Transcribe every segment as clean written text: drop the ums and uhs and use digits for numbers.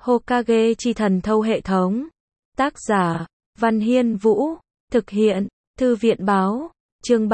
Hokage chi thần thâu hệ thống. Tác giả, Văn Hiên Vũ. Thực hiện, Thư viện báo. Chương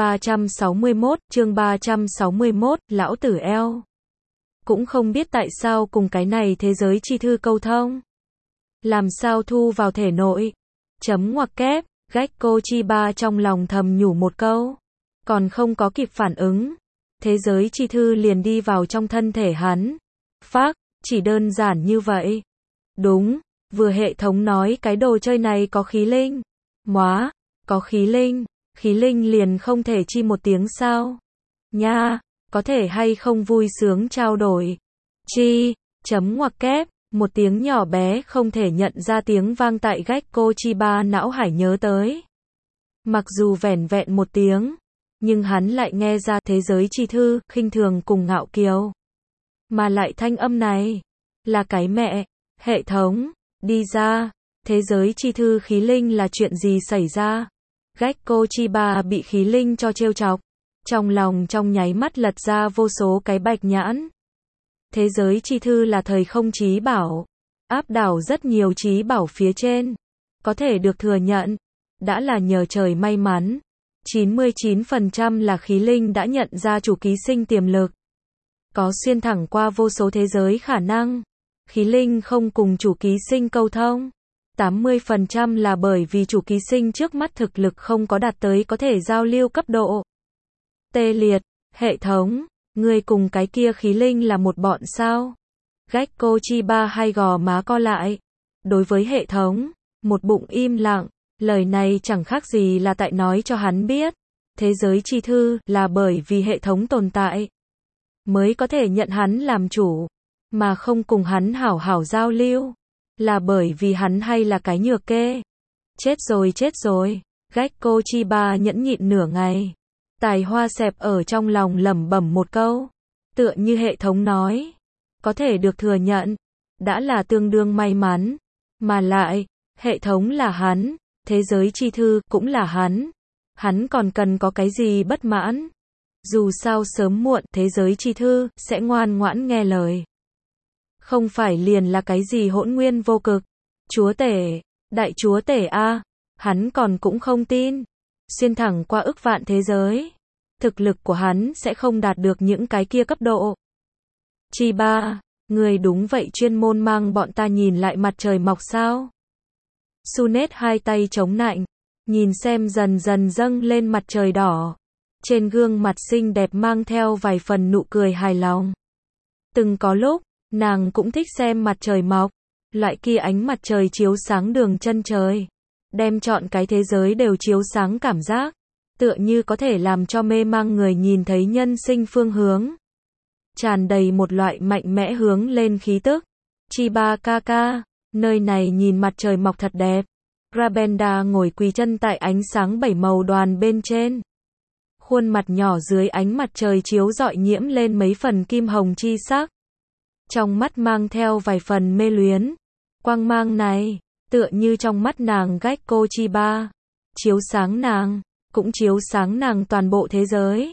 361, Lão Tử eo. Cũng không biết tại sao cùng cái này thế giới chi thư câu thông. Làm sao thu vào thể nội. Chấm ngoặc kép, Gekko Chiba trong lòng thầm nhủ một câu. Còn không có kịp phản ứng. Thế giới chi thư liền đi vào trong thân thể hắn. Phác, chỉ đơn giản như vậy. Đúng, vừa hệ thống nói cái đồ chơi này có khí linh. Móa, có khí linh liền không thể chi một tiếng sao? Nha, có thể hay không vui sướng trao đổi? Chi, chấm ngoặc kép, một tiếng nhỏ bé không thể nhận ra tiếng vang tại Gekko Chiba não hải nhớ tới. Mặc dù vẻn vẹn một tiếng, nhưng hắn lại nghe ra thế giới chi thư, khinh thường cùng ngạo kiều. Mà lại thanh âm này, là cái mẹ, hệ thống, đi ra, thế giới chi thư khí linh là chuyện gì xảy ra? Gekko Chiba bị khí linh cho trêu chọc, trong lòng trong nháy mắt lật ra vô số cái bạch nhãn. Thế giới chi thư là thời không trí bảo, áp đảo rất nhiều trí bảo phía trên, có thể được thừa nhận, đã là nhờ trời may mắn. 99% là khí linh đã nhận ra chủ ký sinh tiềm lực, có xuyên thẳng qua vô số thế giới khả năng. Khí linh không cùng chủ ký sinh câu thông. 80% là bởi vì chủ ký sinh trước mắt thực lực không có đạt tới có thể giao lưu cấp độ. Tê liệt, hệ thống, ngươi cùng cái kia khí linh là một bọn sao? Gekko Chiba hai gò má co lại. Đối với hệ thống, một bụng im lặng, lời này chẳng khác gì là tại nói cho hắn biết. Thế giới chi thư là bởi vì hệ thống tồn tại, mới có thể nhận hắn làm chủ, mà không cùng hắn hảo hảo giao lưu. Là bởi vì hắn hay là cái nhược kê. Chết rồi. Gekko Chiba nhẫn nhịn nửa ngày. Tài hoa xẹp ở trong lòng lẩm bẩm một câu. Tựa như hệ thống nói. Có thể được thừa nhận. Đã là tương đương may mắn. Mà lại, hệ thống là hắn. Thế giới chi thư cũng là hắn. Hắn còn cần có cái gì bất mãn. Dù sao sớm muộn thế giới chi thư sẽ ngoan ngoãn nghe lời. Không phải liền là cái gì hỗn nguyên vô cực. Chúa tể, đại chúa tể a, hắn còn cũng không tin. Xuyên thẳng qua ức vạn thế giới, thực lực của hắn sẽ không đạt được những cái kia cấp độ. Chiba, người đúng vậy chuyên môn mang bọn ta nhìn lại mặt trời mọc sao? Sunet hai tay chống nạnh, nhìn xem dần dần dâng lên mặt trời đỏ. Trên gương mặt xinh đẹp mang theo vài phần nụ cười hài lòng. Từng có lúc, nàng cũng thích xem mặt trời mọc, loại kia ánh mặt trời chiếu sáng đường chân trời, đem trọn cái thế giới đều chiếu sáng cảm giác, tựa như có thể làm cho mê mang người nhìn thấy nhân sinh phương hướng. Tràn đầy một loại mạnh mẽ hướng lên khí tức. Chiba kaka, nơi này nhìn mặt trời mọc thật đẹp. Rabenda ngồi quỳ chân tại ánh sáng bảy màu đoàn bên trên. Khuôn mặt nhỏ dưới ánh mặt trời chiếu rọi nhiễm lên mấy phần kim hồng chi sắc. Trong mắt mang theo vài phần mê luyến. Quang mang này, tựa như trong mắt nàng Gekko Chiba, chiếu sáng nàng, cũng chiếu sáng nàng toàn bộ thế giới.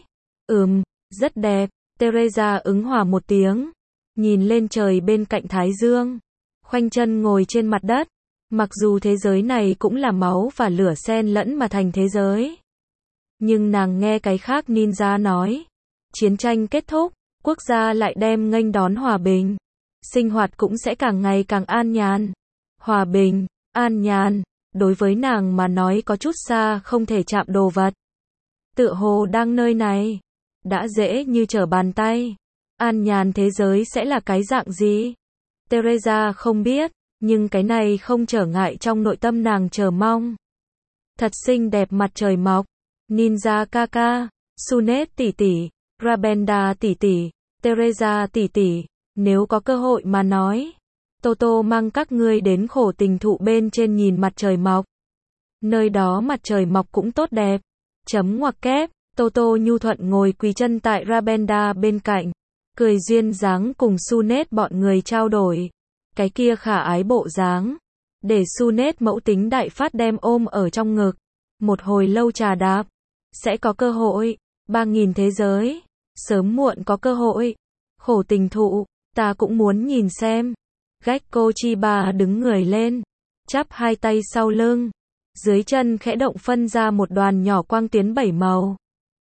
Rất đẹp. Teresa ứng hòa một tiếng, nhìn lên trời bên cạnh Thái Dương, khoanh chân ngồi trên mặt đất. Mặc dù thế giới này cũng là máu và lửa xen lẫn mà thành thế giới, nhưng nàng nghe cái khác ninja nói, chiến tranh kết thúc, quốc gia lại đem nghênh đón hòa bình, sinh hoạt cũng sẽ càng ngày càng an nhàn. Hòa bình, an nhàn, đối với nàng mà nói có chút xa không thể chạm đồ vật. Tựa hồ đang nơi này, đã dễ như trở bàn tay. An nhàn thế giới sẽ là cái dạng gì? Teresa không biết, nhưng cái này không trở ngại trong nội tâm nàng chờ mong. Thật xinh đẹp mặt trời mọc, ninja kaka, Sunet tỷ tỷ, Rabenda tỷ tỷ, Teresa tỷ tỷ, nếu có cơ hội mà nói, Toto mang các ngươi đến khổ tình thụ bên trên nhìn mặt trời mọc. Nơi đó mặt trời mọc cũng tốt đẹp. Chấm ngoặc kép, Toto nhu thuận ngồi quỳ chân tại Rabenda bên cạnh, cười duyên dáng cùng Sunet bọn người trao đổi. Cái kia khả ái bộ dáng, để Sunet mẫu tính đại phát đem ôm ở trong ngực. Một hồi lâu trà đạp, sẽ có cơ hội. 3000 thế giới, sớm muộn có cơ hội. Khổ tình thụ, ta cũng muốn nhìn xem. Gecko Chiba đứng người lên, chắp hai tay sau lưng, dưới chân khẽ động phân ra một đoàn nhỏ quang tuyến 7 màu.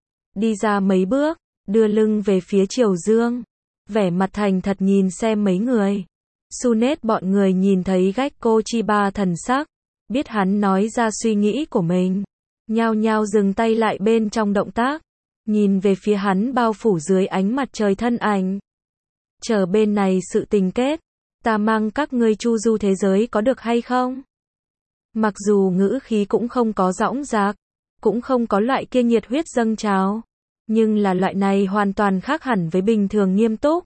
Đi ra mấy bước, đưa lưng về phía Triều Dương, vẻ mặt thành thật nhìn xem mấy người. Sunet bọn người nhìn thấy Gecko Chiba thần sắc, biết hắn nói ra suy nghĩ của mình, nhao nhao dừng tay lại bên trong động tác, nhìn về phía hắn bao phủ dưới ánh mặt trời thân ảnh. Chờ bên này sự tình kết, ta mang các ngươi chu du thế giới có được hay không? Mặc dù ngữ khí cũng không có dõng dạc, cũng không có loại kia nhiệt huyết dâng trào, nhưng là loại này hoàn toàn khác hẳn với bình thường nghiêm túc.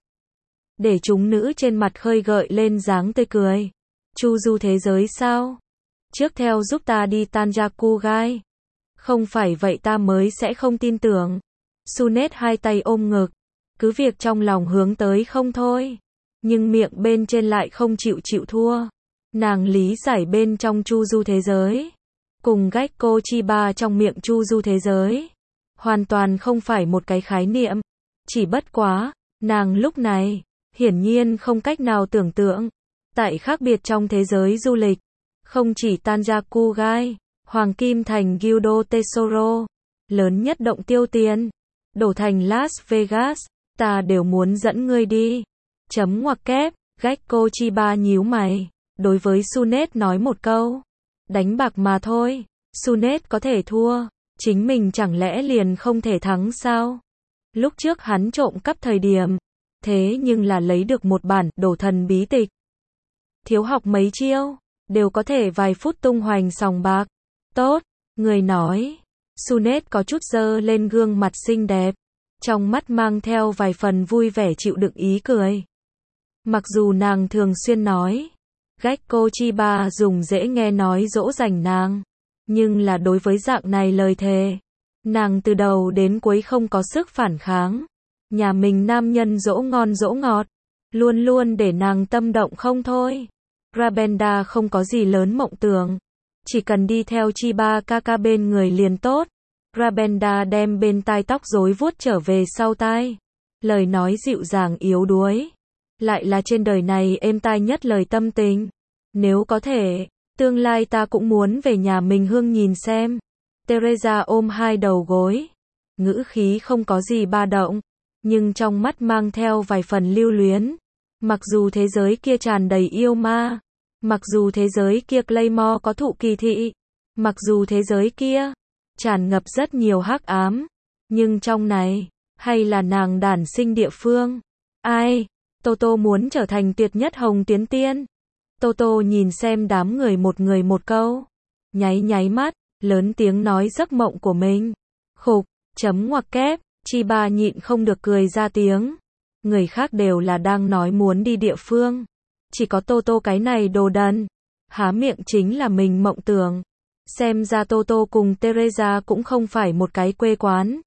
Để chúng nữ trên mặt khơi gợi lên dáng tươi cười. Chu du thế giới sao? Trước theo giúp ta đi Tanjakugai. Không phải vậy ta mới sẽ không tin tưởng. Sunet hai tay ôm ngực, cứ việc trong lòng hướng tới không thôi, nhưng miệng bên trên lại không chịu thua. Nàng lý giải bên trong chu du thế giới, cùng Gecko Chiba trong miệng chu du thế giới, hoàn toàn không phải một cái khái niệm. Chỉ bất quá, nàng lúc này, hiển nhiên không cách nào tưởng tượng, tại khác biệt trong thế giới du lịch, không chỉ Tanjakugai, Hoàng Kim Thành Gildo Tesoro, lớn nhất động tiêu tiền, đổ thành Las Vegas, ta đều muốn dẫn ngươi đi. Chấm ngoặc kép, Gecko Chiba nhíu mày, đối với Sunet nói một câu, đánh bạc mà thôi, Sunet có thể thua, chính mình chẳng lẽ liền không thể thắng sao? Lúc trước hắn trộm cắp thời điểm, thế nhưng là lấy được một bản đổ thần bí tịch. Thiếu học mấy chiêu, đều có thể vài phút tung hoành sòng bạc. Tốt, người nói. Sunet có chút dơ lên gương mặt xinh đẹp, trong mắt mang theo vài phần vui vẻ chịu đựng ý cười. Mặc dù nàng thường xuyên nói, Gecko Chiba dùng dễ nghe nói dỗ dành nàng, nhưng là đối với dạng này lời thề, nàng từ đầu đến cuối không có sức phản kháng. Nhà mình nam nhân dỗ ngon dỗ ngọt, luôn luôn để nàng tâm động không thôi. Rabenda không có gì lớn mộng tưởng, chỉ cần đi theo Chiba Kaka bên người liền tốt. Rabenda đem bên tai tóc rối vuốt trở về sau tai, lời nói dịu dàng yếu đuối, lại là trên đời này êm tai nhất lời tâm tình. Nếu có thể, tương lai ta cũng muốn về nhà mình hương nhìn xem. Teresa ôm hai đầu gối, ngữ khí không có gì ba động, nhưng trong mắt mang theo vài phần lưu luyến. Mặc dù thế giới kia tràn đầy yêu ma, mặc dù thế giới kia Claymore có thụ kỳ thị, mặc dù thế giới kia tràn ngập rất nhiều hắc ám, nhưng trong này, hay là nàng đản sinh địa phương. Ai? Toto muốn trở thành tuyệt nhất hồng tuyến tiên. Toto nhìn xem đám người một câu, nháy mắt, lớn tiếng nói giấc mộng của mình. Khục, chấm ngoặc kép, Chiba nhịn không được cười ra tiếng. Người khác đều là đang nói muốn đi địa phương, chỉ có Toto cái này đồ đần, há miệng chính là mình mộng tưởng. Xem ra Toto cùng Teresa cũng không phải một cái quê quán.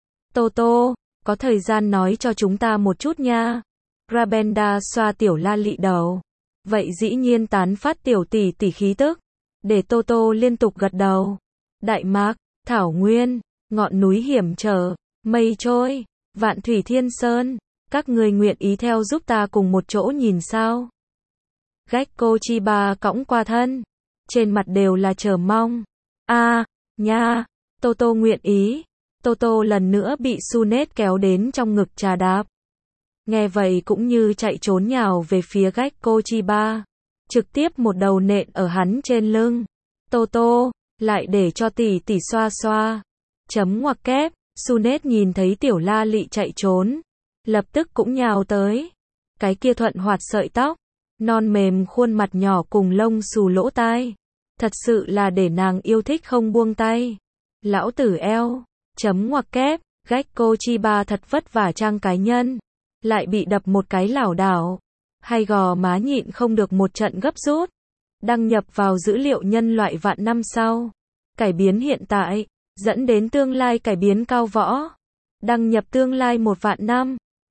Toto, có thời gian nói cho chúng ta một chút nha. Rabenda xoa tiểu la lị đầu. Vậy dĩ nhiên tán phát tiểu tỷ tỷ khí tức, để Toto liên tục gật đầu. Đại mạc, thảo nguyên, ngọn núi hiểm trở, mây trôi, vạn thủy thiên sơn, các người nguyện ý theo giúp ta cùng một chỗ nhìn sao? Gecko Chiba cõng qua thân, trên mặt đều là chờ mong. Nha, Toto nguyện ý. Toto lần nữa bị Sunet kéo đến trong ngực trà đạp. Nghe vậy cũng như chạy trốn nhào về phía Gecko Chiba, trực tiếp một đầu nện ở hắn trên lưng. Toto, lại để cho tỷ tỷ xoa xoa. Chấm ngoặc kép, Sunet nhìn thấy tiểu la lị chạy trốn, lập tức cũng nhào tới. Cái kia thuận hoạt sợi tóc, non mềm khuôn mặt nhỏ cùng lông xù lỗ tai, thật sự là để nàng yêu thích không buông tay. Lão tử eo, chấm ngoặc kép, Gecko Chiba thật vất vả trang cá nhân, lại bị đập một cái lảo đảo, hay gò má nhịn không được một trận gấp rút. Đăng nhập vào dữ liệu nhân loại vạn năm sau, cải biến hiện tại, dẫn đến tương lai cải biến cao võ. Đăng nhập tương lai 1 vạn năm.